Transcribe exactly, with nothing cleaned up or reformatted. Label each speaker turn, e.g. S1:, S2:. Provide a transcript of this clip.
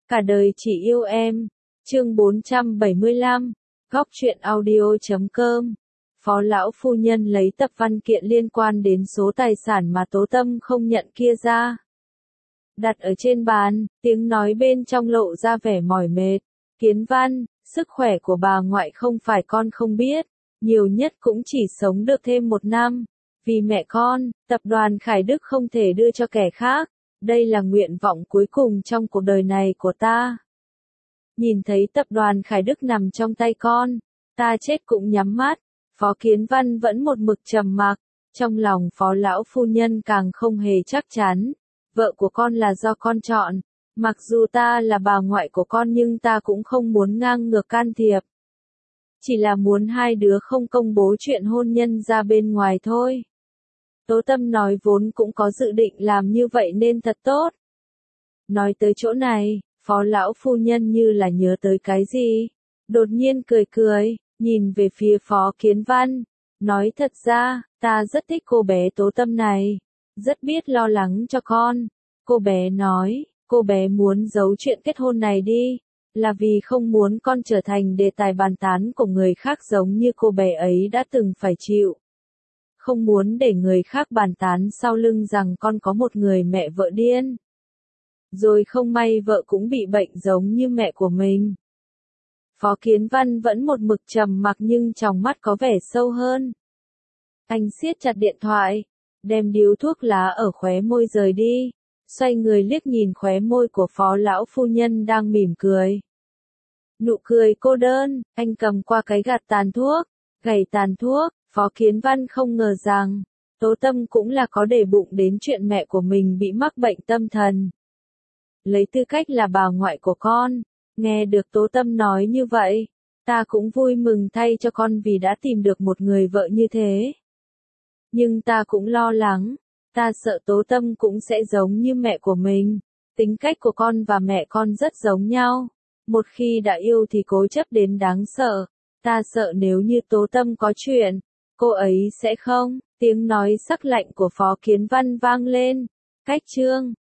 S1: Cả đời chỉ yêu em. Chương bốn trăm bảy mươi lăm, góc truyện audio chấm com. Phó lão phu nhân lấy tập văn kiện liên quan đến số tài sản mà Tố Tâm không nhận kia ra. Đặt ở trên bàn, tiếng nói bên trong lộ ra vẻ mỏi mệt. Kiến Văn, sức khỏe của bà ngoại không phải con không biết, nhiều nhất cũng chỉ sống được thêm một năm. Vì mẹ con, tập đoàn Khải Đức không thể đưa cho kẻ khác. Đây là nguyện vọng cuối cùng trong cuộc đời này của ta. Nhìn thấy tập đoàn Khải Đức nằm trong tay con, ta chết cũng nhắm mắt. Phó Kiến Văn vẫn một mực trầm mặc, trong lòng phó lão phu nhân càng không hề chắc chắn. Vợ của con là do con chọn, mặc dù ta là bà ngoại của con nhưng ta cũng không muốn ngang ngược can thiệp. Chỉ là muốn hai đứa không công bố chuyện hôn nhân ra bên ngoài thôi. Tố Tâm nói vốn cũng có dự định làm như vậy nên thật tốt. Nói tới chỗ này, phó lão phu nhân như là nhớ tới cái gì. Đột nhiên cười cười, nhìn về phía phó Kiến Văn. Nói thật ra, ta rất thích cô bé Tố Tâm này. Rất biết lo lắng cho con. Cô bé nói, cô bé muốn giấu chuyện kết hôn này đi. Là vì không muốn con trở thành đề tài bàn tán của người khác giống như cô bé ấy đã từng phải chịu. Không muốn để người khác bàn tán sau lưng rằng con có một người mẹ vợ điên. Rồi không may vợ cũng bị bệnh giống như mẹ của mình. Phó Kiến Văn vẫn một mực trầm mặc nhưng trong mắt có vẻ sâu hơn. Anh siết chặt điện thoại, đem điếu thuốc lá ở khóe môi rời đi, xoay người liếc nhìn khóe môi của phó lão phu nhân đang mỉm cười. Nụ cười cô đơn, anh cầm qua cái gạt tàn thuốc, gảy tàn thuốc. Phó Kiến Văn không ngờ rằng, Tố Tâm cũng là có để bụng đến chuyện mẹ của mình bị mắc bệnh tâm thần. Lấy tư cách là bà ngoại của con, nghe được Tố Tâm nói như vậy, ta cũng vui mừng thay cho con vì đã tìm được một người vợ như thế. Nhưng ta cũng lo lắng, ta sợ Tố Tâm cũng sẽ giống như mẹ của mình. Tính cách của con và mẹ con rất giống nhau. Một khi đã yêu thì cố chấp đến đáng sợ. Ta sợ nếu như Tố Tâm có chuyện, cô ấy sẽ không. Tiếng nói sắc lạnh của Phó Kiến Văn vang lên. Cách chương